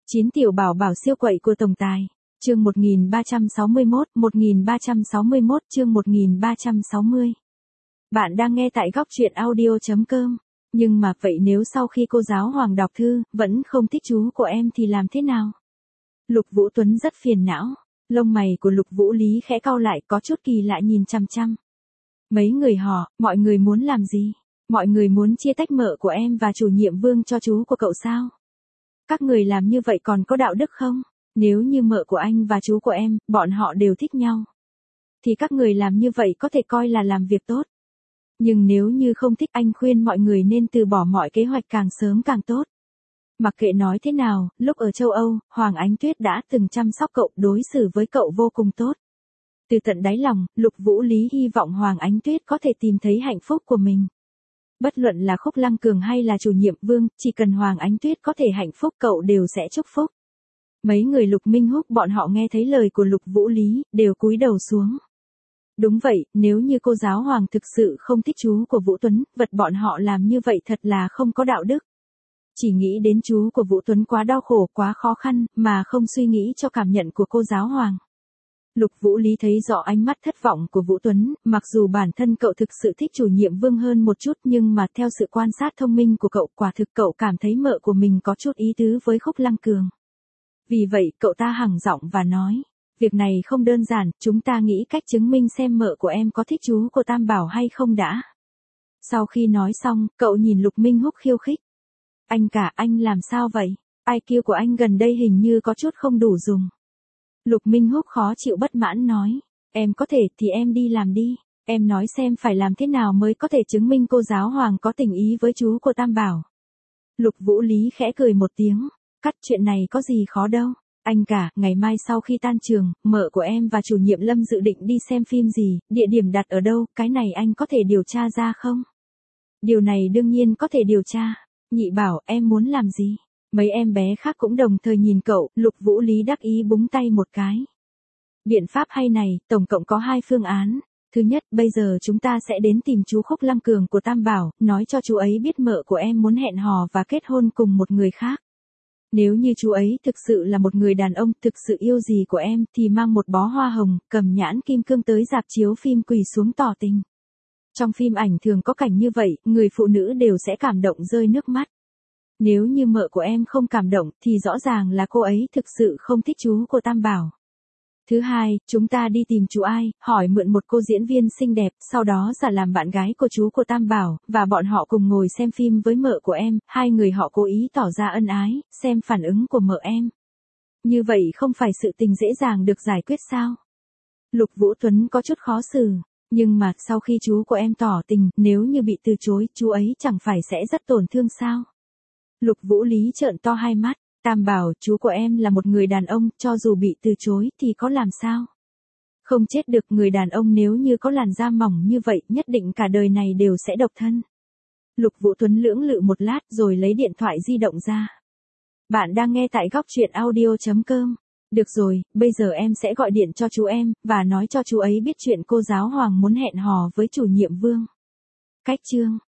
9 tiểu bảo bảo siêu quậy của tổng tài. Chương 1361, chương 1360. Bạn đang nghe tại góc truyện audio.com. Nhưng mà vậy nếu sau khi cô giáo Hoàng đọc thư, vẫn không thích chú của em thì làm thế nào? Lục Vũ Tuấn rất phiền não. Lông mày của Lục Vũ Lý khẽ cau lại, có chút kỳ lạ nhìn chằm chằm. Mấy người họ, mọi người muốn làm gì? Mọi người muốn chia tách mợ của em và chủ nhiệm Vương cho chú của cậu sao? Các người làm như vậy còn có đạo đức không? Nếu như mợ của anh và chú của em, bọn họ đều thích nhau, thì các người làm như vậy có thể coi là làm việc tốt. Nhưng nếu như không thích, anh khuyên mọi người nên từ bỏ mọi kế hoạch càng sớm càng tốt. Mặc kệ nói thế nào, lúc ở châu Âu, Hoàng Ánh Tuyết đã từng chăm sóc cậu, đối xử với cậu vô cùng tốt. Từ tận đáy lòng, Lục Vũ Lý hy vọng Hoàng Ánh Tuyết có thể tìm thấy hạnh phúc của mình. Bất luận là Khúc Lăng Cường hay là chủ nhiệm Vương, chỉ cần Hoàng Ánh Tuyết có thể hạnh phúc cậu đều sẽ chúc phúc. Mấy người Lục Minh Húc bọn họ nghe thấy lời của Lục Vũ Lý, đều cúi đầu xuống. Đúng vậy, nếu như cô giáo Hoàng thực sự không thích chú của Vũ Tuấn, vật bọn họ làm như vậy thật là không có đạo đức. Chỉ nghĩ đến chú của Vũ Tuấn quá đau khổ, quá khó khăn, mà không suy nghĩ cho cảm nhận của cô giáo Hoàng. Lục Vũ Lý thấy rõ ánh mắt thất vọng của Vũ Tuấn, mặc dù bản thân cậu thực sự thích chủ nhiệm Vương hơn một chút, nhưng mà theo sự quan sát thông minh của cậu, quả thực cậu cảm thấy mợ của mình có chút ý tứ với Khúc Lăng Cường. Vì vậy, cậu ta hẳng giọng và nói, việc này không đơn giản, chúng ta nghĩ cách chứng minh xem mợ của em có thích chú của Tam Bảo hay không đã. Sau khi nói xong, cậu nhìn Lục Minh Húc khiêu khích. Anh làm sao vậy? IQ của anh gần đây hình như có chút không đủ dùng. Lục Minh Húc khó chịu bất mãn nói, em có thể thì em đi làm đi, em nói xem phải làm thế nào mới có thể chứng minh cô giáo Hoàng có tình ý với chú của Tam Bảo. Lục Vũ Lý khẽ cười một tiếng, cắt, chuyện này có gì khó đâu. Ngày mai sau khi tan trường, mợ của em và chủ nhiệm Lâm dự định đi xem phim gì, địa điểm đặt ở đâu, cái này anh có thể điều tra ra không? Điều này đương nhiên có thể điều tra. Nhị Bảo, em muốn làm gì? Mấy em bé khác cũng đồng thời nhìn cậu, Lục Vũ Lý đắc ý búng tay một cái. Biện pháp hay này, tổng cộng có 2 phương án. Thứ nhất, bây giờ chúng ta sẽ đến tìm chú Khúc Lăng Cường của Tam Bảo, nói cho chú ấy biết mợ của em muốn hẹn hò và kết hôn cùng một người khác. Nếu như chú ấy thực sự là một người đàn ông thực sự yêu gì của em, thì mang một bó hoa hồng, cầm nhãn kim cương tới rạp chiếu phim quỳ xuống tỏ tình. Trong phim ảnh thường có cảnh như vậy, người phụ nữ đều sẽ cảm động rơi nước mắt. Nếu như mợ của em không cảm động, thì rõ ràng là cô ấy thực sự không thích chú của Tam Bảo. Thứ hai, chúng ta đi tìm chú Ai, hỏi mượn một cô diễn viên xinh đẹp, sau đó giả làm bạn gái của chú của Tam Bảo, và bọn họ cùng ngồi xem phim với mợ của em, 2 người họ cố ý tỏ ra ân ái, xem phản ứng của mợ em. Như vậy không phải sự tình dễ dàng được giải quyết sao? Lục Vũ Tuấn có chút khó xử, nhưng mà sau khi chú của em tỏ tình, nếu như bị từ chối, chú ấy chẳng phải sẽ rất tổn thương sao? Lục Vũ Lý trợn to hai mắt. Tam Bảo, chú của em là một người đàn ông, cho dù bị từ chối thì có làm sao? Không chết được, người đàn ông nếu như có làn da mỏng như vậy, nhất định cả đời này đều sẽ độc thân. Lục Vũ Tuấn lưỡng lự một lát rồi lấy điện thoại di động ra. Bạn đang nghe tại góc truyện audio.com. Được rồi, bây giờ em sẽ gọi điện cho chú em, và nói cho chú ấy biết chuyện cô giáo Hoàng muốn hẹn hò với chủ nhiệm Vương. Cách chương